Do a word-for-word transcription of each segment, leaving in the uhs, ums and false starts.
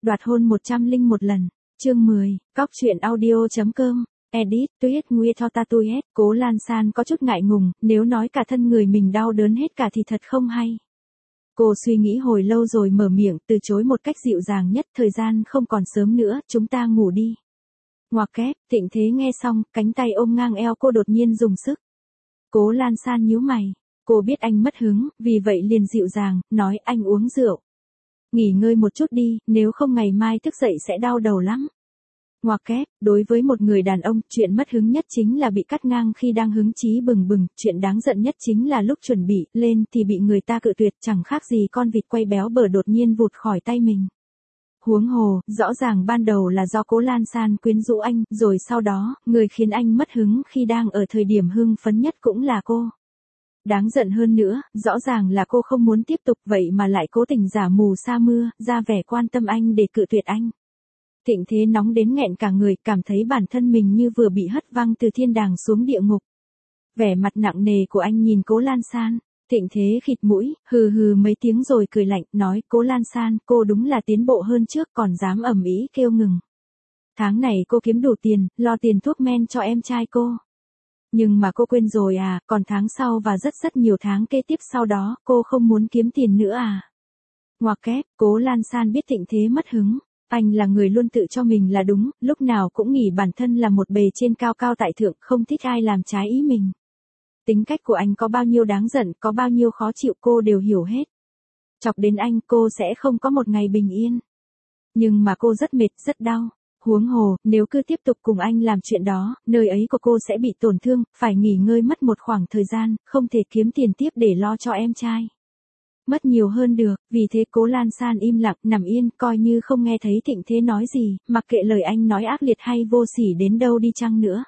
Đoạt hôn một trăm linh một lần. Chương mười, cóc truyện audio.com. Edit, Tuyết Nguye Tho Tatuet. Cố Lan San có chút ngại ngùng, nếu nói cả thân người mình đau đớn hết cả thì thật không hay. Cô suy nghĩ hồi lâu rồi mở miệng, từ chối một cách dịu dàng nhất, thời gian không còn sớm nữa, chúng ta ngủ đi. Ngoặc kép, Thịnh Thế nghe xong, cánh tay ôm ngang eo cô đột nhiên dùng sức. Cố Lan San nhíu mày, cô biết anh mất hứng, vì vậy liền dịu dàng, nói anh uống rượu. Nghỉ ngơi một chút đi, nếu không ngày mai thức dậy sẽ đau đầu lắm. Ngoặc kép, đối với một người đàn ông, chuyện mất hứng nhất chính là bị cắt ngang khi đang hứng chí bừng bừng, chuyện đáng giận nhất chính là lúc chuẩn bị lên thì bị người ta cự tuyệt, chẳng khác gì con vịt quay béo bở đột nhiên vụt khỏi tay mình. Huống hồ, rõ ràng ban đầu là do Cố Lan San quyến rũ anh, rồi sau đó, người khiến anh mất hứng khi đang ở thời điểm hưng phấn nhất cũng là cô. Đáng giận hơn nữa, rõ ràng là cô không muốn tiếp tục vậy mà lại cố tình giả mù sa mưa, ra vẻ quan tâm anh để cự tuyệt anh. Thịnh Thế nóng đến nghẹn cả người, cảm thấy bản thân mình như vừa bị hất văng từ thiên đàng xuống địa ngục. Vẻ mặt nặng nề của anh nhìn Cố Lan San. Thịnh Thế khịt mũi, hừ hừ mấy tiếng rồi cười lạnh, nói, Cố Lan San, cô đúng là tiến bộ hơn trước, còn dám ầm ĩ kêu ngừng. Tháng này cô kiếm đủ tiền, lo tiền thuốc men cho em trai cô. Nhưng mà cô quên rồi à, còn tháng sau và rất rất nhiều tháng kế tiếp sau đó, cô không muốn kiếm tiền nữa à. Ngoặc kép, Cố Lan San biết Thịnh Thế mất hứng. Anh là người luôn tự cho mình là đúng, lúc nào cũng nghĩ bản thân là một bề trên cao cao tại thượng, không thích ai làm trái ý mình. Tính cách của anh có bao nhiêu đáng giận, có bao nhiêu khó chịu cô đều hiểu hết. Chọc đến anh, cô sẽ không có một ngày bình yên. Nhưng mà cô rất mệt, rất đau. Huống hồ, nếu cứ tiếp tục cùng anh làm chuyện đó, nơi ấy của cô sẽ bị tổn thương, phải nghỉ ngơi mất một khoảng thời gian, không thể kiếm tiền tiếp để lo cho em trai. Mất nhiều hơn được, vì thế Cố Lan San im lặng, nằm yên, coi như không nghe thấy Thịnh Thế nói gì, mặc kệ lời anh nói ác liệt hay vô sỉ đến đâu đi chăng nữa.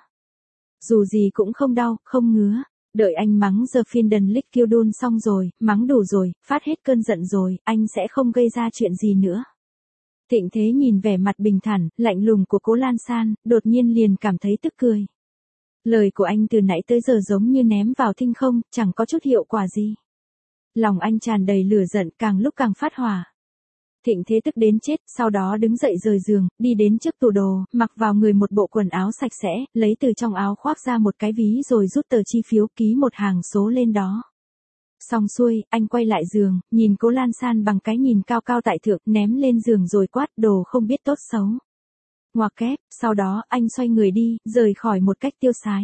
Dù gì cũng không đau, không ngứa. Đợi anh mắng The Finden Lick Kildun xong rồi, mắng đủ rồi, phát hết cơn giận rồi, anh sẽ không gây ra chuyện gì nữa. Thịnh Thế nhìn vẻ mặt bình thản, lạnh lùng của Cố Lan San, đột nhiên liền cảm thấy tức cười. Lời của anh từ nãy tới giờ giống như ném vào thinh không, chẳng có chút hiệu quả gì. Lòng anh tràn đầy lửa giận, càng lúc càng phát hỏa. Thịnh Thế tức đến chết, sau đó đứng dậy rời giường, đi đến trước tủ đồ, mặc vào người một bộ quần áo sạch sẽ, lấy từ trong áo khoác ra một cái ví rồi rút tờ chi phiếu ký một hàng số lên đó. Xong xuôi, anh quay lại giường, nhìn Cố Lan San bằng cái nhìn cao cao tại thượng, ném lên giường rồi quát, đồ không biết tốt xấu. Ngoặc kép, sau đó anh xoay người đi, rời khỏi một cách tiêu sái.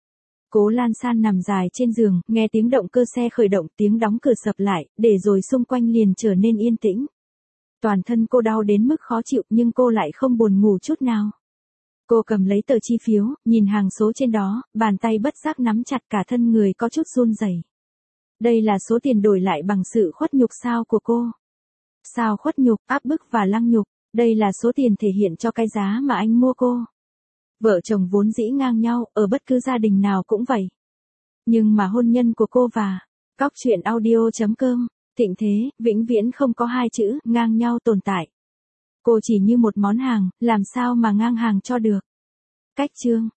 Cố Lan San nằm dài trên giường, nghe tiếng động cơ xe khởi động, tiếng đóng cửa sập lại, để rồi xung quanh liền trở nên yên tĩnh. Toàn thân cô đau đến mức khó chịu nhưng cô lại không buồn ngủ chút nào. Cô cầm lấy tờ chi phiếu, nhìn hàng số trên đó, bàn tay bất giác nắm chặt, cả thân người có chút run rẩy. Đây là số tiền đổi lại bằng sự khuất nhục sao của cô. Sao khuất nhục, áp bức và lăng nhục, đây là số tiền thể hiện cho cái giá mà anh mua cô. Vợ chồng vốn dĩ ngang nhau, ở bất cứ gia đình nào cũng vậy. Nhưng mà hôn nhân của cô và cóc truyện audio.com, Thịnh Thế, vĩnh viễn không có hai chữ ngang nhau tồn tại. Cô chỉ như một món hàng, làm sao mà ngang hàng cho được. Cách chương.